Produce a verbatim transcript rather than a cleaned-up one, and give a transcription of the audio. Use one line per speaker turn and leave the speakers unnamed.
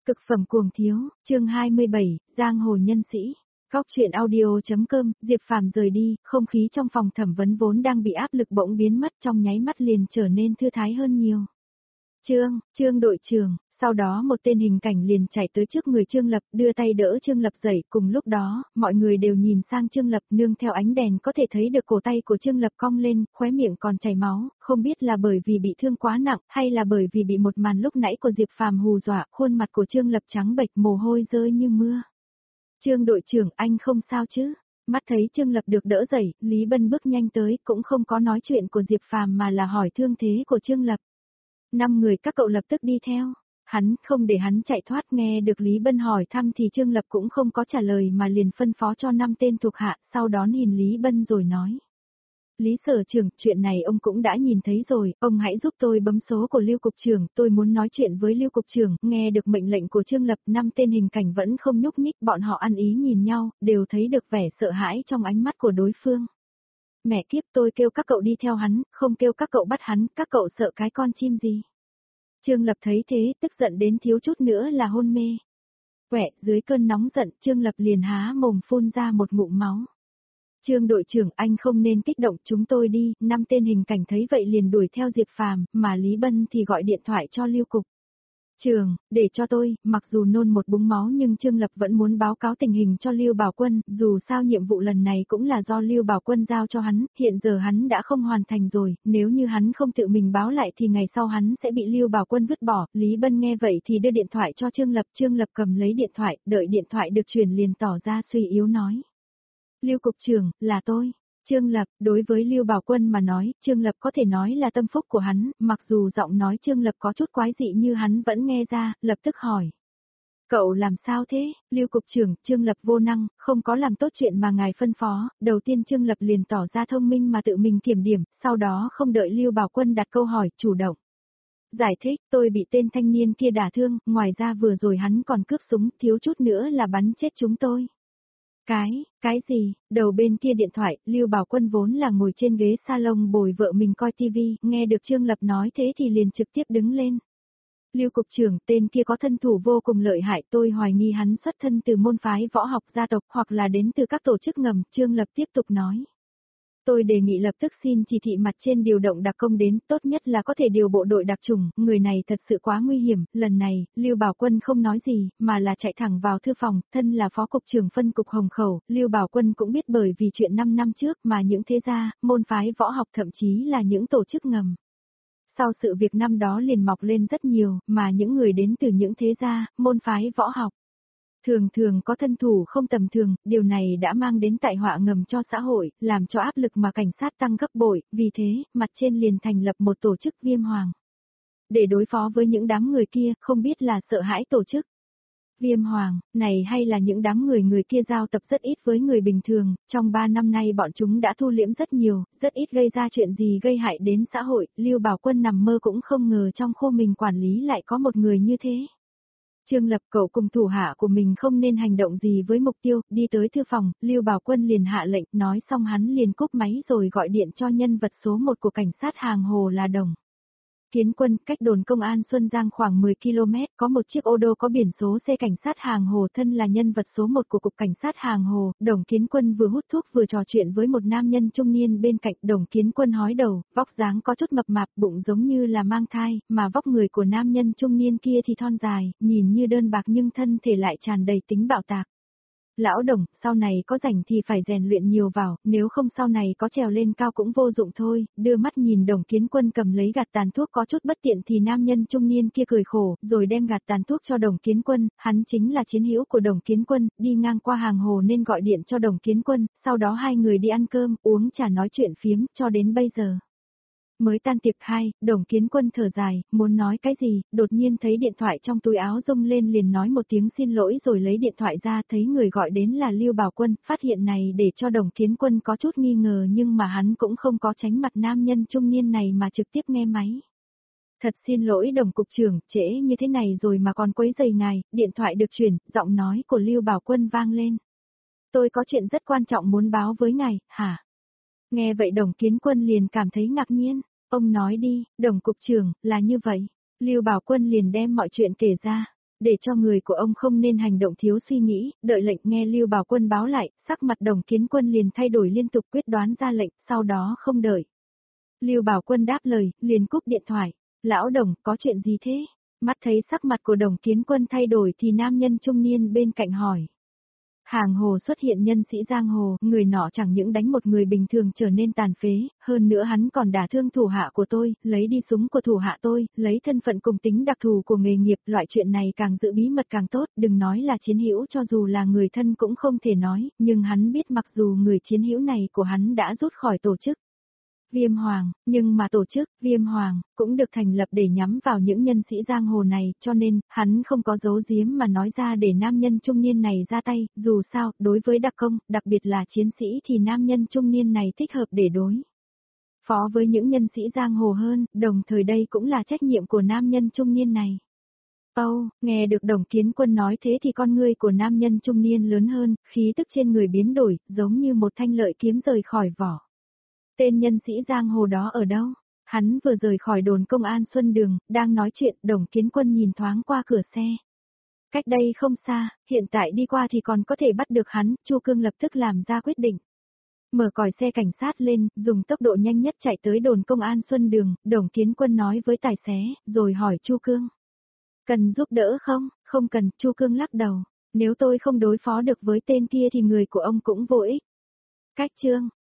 Cực phẩm cuồng thiếu, chương hai mươi bảy, Giang hồ nhân sĩ. Góc truyện audio.com, Diệp Phàm rời đi, không khí trong phòng thẩm vấn vốn đang bị áp lực bỗng biến mất, trong nháy mắt liền trở nên thư thái hơn nhiều. Trương, Trương đội trưởng, sau đó một tên hình cảnh liền chạy tới trước người Trương Lập, đưa tay đỡ Trương Lập dậy, cùng lúc đó, mọi người đều nhìn sang Trương Lập, nương theo ánh đèn có thể thấy được cổ tay của Trương Lập cong lên, khóe miệng còn chảy máu, không biết là bởi vì bị thương quá nặng, hay là bởi vì bị một màn lúc nãy của Diệp Phàm hù dọa, khuôn mặt của Trương Lập trắng bệch, mồ hôi rơi như mưa. Trương đội trưởng, anh không sao chứ? Mắt thấy Trương Lập được đỡ dậy, Lý Bân bước nhanh tới, cũng không có nói chuyện của Diệp Phàm mà là hỏi thương thế của Trương Lập. Năm người các cậu lập tức đi theo. Hắn không để hắn chạy thoát, nghe được Lý Bân hỏi thăm thì Trương Lập cũng không có trả lời mà liền phân phó cho năm tên thuộc hạ, sau đó nhìn Lý Bân rồi nói. Lý sở trưởng, chuyện này ông cũng đã nhìn thấy rồi, ông hãy giúp tôi bấm số của Lưu cục trưởng, tôi muốn nói chuyện với Lưu cục trưởng. Nghe được mệnh lệnh của Trương Lập, năm tên hình cảnh vẫn không nhúc nhích, bọn họ ăn ý nhìn nhau, đều thấy được vẻ sợ hãi trong ánh mắt của đối phương. Mẹ kiếp, tôi kêu các cậu đi theo hắn, không kêu các cậu bắt hắn, các cậu sợ cái con chim gì? Trương Lập thấy thế, tức giận đến thiếu chút nữa là hôn mê. Quẹ, dưới cơn nóng giận, Trương Lập liền há mồm phun ra một ngụm máu. Trương đội trưởng, anh không nên kích động, chúng tôi đi. Năm tên hình cảnh thấy vậy liền đuổi theo Diệp Phàm, mà Lý Bân thì gọi điện thoại cho Lưu cục. Trường, để cho tôi, mặc dù nôn một búng máu nhưng Trương Lập vẫn muốn báo cáo tình hình cho Lưu Bảo Quân, dù sao nhiệm vụ lần này cũng là do Lưu Bảo Quân giao cho hắn, hiện giờ hắn đã không hoàn thành rồi, nếu như hắn không tự mình báo lại thì ngày sau hắn sẽ bị Lưu Bảo Quân vứt bỏ. Lý Bân nghe vậy thì đưa điện thoại cho Trương Lập, Trương Lập cầm lấy điện thoại, đợi điện thoại được truyền liền tỏ ra suy yếu nói. Lưu cục trưởng, là tôi. Trương Lập, đối với Lưu Bảo Quân mà nói, Trương Lập có thể nói là tâm phúc của hắn, mặc dù giọng nói Trương Lập có chút quái dị như hắn vẫn nghe ra, lập tức hỏi. Cậu làm sao thế? Lưu cục trưởng, Trương Lập vô năng, không có làm tốt chuyện mà ngài phân phó, đầu tiên Trương Lập liền tỏ ra thông minh mà tự mình kiểm điểm, sau đó không đợi Lưu Bảo Quân đặt câu hỏi, chủ động. Giải thích, tôi bị tên thanh niên kia đả thương, ngoài ra vừa rồi hắn còn cướp súng, thiếu chút nữa là bắn chết chúng tôi. Cái, cái gì? Đầu bên kia điện thoại, Lưu Bảo Quân vốn là ngồi trên ghế salon bồi vợ mình coi tivi, nghe được Trương Lập nói thế thì liền trực tiếp đứng lên. Lưu cục trưởng, tên kia có thân thủ vô cùng lợi hại, tôi hoài nghi hắn xuất thân từ môn phái võ học gia tộc hoặc là đến từ các tổ chức ngầm, Trương Lập tiếp tục nói. Tôi đề nghị lập tức xin chỉ thị mặt trên điều động đặc công đến, tốt nhất là có thể điều bộ đội đặc chủng, người này thật sự quá nguy hiểm. Lần này, Lưu Bảo Quân không nói gì, mà là chạy thẳng vào thư phòng, thân là phó cục trưởng phân cục Hồng Khẩu, Lưu Bảo Quân cũng biết bởi vì chuyện năm năm trước mà những thế gia, môn phái võ học thậm chí là những tổ chức ngầm. Sau sự việc năm đó liền mọc lên rất nhiều, mà những người đến từ những thế gia, môn phái võ học. Thường thường có thân thủ không tầm thường, điều này đã mang đến tai họa ngầm cho xã hội, làm cho áp lực mà cảnh sát tăng gấp bội, vì thế, mặt trên liền thành lập một tổ chức Viêm Hoàng. Để đối phó với những đám người kia, không biết là sợ hãi tổ chức Viêm Hoàng, này hay là những đám người người kia giao tập rất ít với người bình thường, trong ba năm nay bọn chúng đã thu liễm rất nhiều, rất ít gây ra chuyện gì gây hại đến xã hội, Lưu Bảo Quân nằm mơ cũng không ngờ trong khu mình quản lý lại có một người như thế. Trương Lập, cậu cùng thủ hạ của mình không nên hành động gì với mục tiêu, đi tới thư phòng, Lưu Bảo Quân liền hạ lệnh, nói xong hắn liền cúp máy rồi gọi điện cho nhân vật số một của cảnh sát hàng hồ là Đồng Kiến Quân, cách đồn công an Xuân Giang khoảng mười ki lô mét, có một chiếc ô tô có biển số xe cảnh sát hàng hồ, thân là nhân vật số một của cục cảnh sát hàng hồ. Đồng Kiến Quân vừa hút thuốc vừa trò chuyện với một nam nhân trung niên bên cạnh. Đồng Kiến Quân hói đầu, vóc dáng có chút mập mạp, bụng giống như là mang thai, mà vóc người của nam nhân trung niên kia thì thon dài, nhìn như đơn bạc nhưng thân thể lại tràn đầy tính bạo tạc. Lão Đồng, sau này có rảnh thì phải rèn luyện nhiều vào, nếu không sau này có trèo lên cao cũng vô dụng thôi. Đưa mắt nhìn Đồng Kiến Quân cầm lấy gạt tàn thuốc có chút bất tiện thì nam nhân trung niên kia cười khổ, rồi đem gạt tàn thuốc cho Đồng Kiến Quân, hắn chính là chiến hữu của Đồng Kiến Quân, đi ngang qua hàng hồ nên gọi điện cho Đồng Kiến Quân, sau đó hai người đi ăn cơm, uống trà nói chuyện phiếm, cho đến bây giờ. Mới tan tiệc hai, Đồng Kiến Quân thở dài, muốn nói cái gì, đột nhiên thấy điện thoại trong túi áo rung lên liền nói một tiếng xin lỗi rồi lấy điện thoại ra, thấy người gọi đến là Lưu Bảo Quân, phát hiện này để cho Đồng Kiến Quân có chút nghi ngờ nhưng mà hắn cũng không có tránh mặt nam nhân trung niên này mà trực tiếp nghe máy. Thật xin lỗi Đồng cục trưởng, trễ như thế này rồi mà còn quấy rầy ngài, điện thoại được chuyển, giọng nói của Lưu Bảo Quân vang lên. Tôi có chuyện rất quan trọng muốn báo với ngài, hả? Nghe vậy Đồng Kiến Quân liền cảm thấy ngạc nhiên. Ông nói đi, Đồng cục trưởng, là như vậy. Lưu Bảo Quân liền đem mọi chuyện kể ra. để cho người của ông không nên hành động thiếu suy nghĩ, đợi lệnh. Nghe Lưu Bảo Quân báo lại, sắc mặt Đồng Kiến Quân liền thay đổi liên tục, quyết đoán ra lệnh, sau đó không đợi Lưu Bảo Quân đáp lời, liền cúp điện thoại. Lão Đồng, có chuyện gì thế? Mắt thấy sắc mặt của Đồng Kiến Quân thay đổi thì nam nhân trung niên bên cạnh hỏi. Hàng hồ xuất hiện nhân sĩ giang hồ, người nọ chẳng những đánh một người bình thường trở nên tàn phế, hơn nữa hắn còn đả thương thủ hạ của tôi, lấy đi súng của thủ hạ tôi, lấy thân phận cùng tính đặc thù của nghề nghiệp, loại chuyện này càng giữ bí mật càng tốt, đừng nói là chiến hữu, cho dù là người thân cũng không thể nói, nhưng hắn biết mặc dù người chiến hữu này của hắn đã rút khỏi tổ chức Viêm Hoàng, nhưng mà tổ chức Viêm Hoàng cũng được thành lập để nhắm vào những nhân sĩ giang hồ này, cho nên, hắn không có giấu giếm mà nói ra để nam nhân trung niên này ra tay, dù sao, đối với đặc công, đặc biệt là chiến sĩ thì nam nhân trung niên này thích hợp để đối phó với những nhân sĩ giang hồ hơn, đồng thời đây cũng là trách nhiệm của nam nhân trung niên này. Âu, oh, nghe được Đồng Kiến Quân nói thế thì con ngươi của nam nhân trung niên lớn hơn, khí tức trên người biến đổi, giống như một thanh lợi kiếm rời khỏi vỏ. Tên nhân sĩ giang hồ đó ở đâu? Hắn vừa rời khỏi đồn công an Xuân Đường, đang nói chuyện, Đồng Kiến Quân nhìn thoáng qua cửa xe. Cách đây không xa, hiện tại đi qua thì còn có thể bắt được hắn, Chu Cương lập tức làm ra quyết định. Mở còi xe cảnh sát lên, dùng tốc độ nhanh nhất chạy tới đồn công an Xuân Đường, Đồng Kiến Quân nói với tài xế, rồi hỏi Chu Cương. Cần giúp đỡ không? Không cần, Chu Cương lắc đầu. Nếu tôi không đối phó được với tên kia thì người của ông cũng vô ích. Cách chương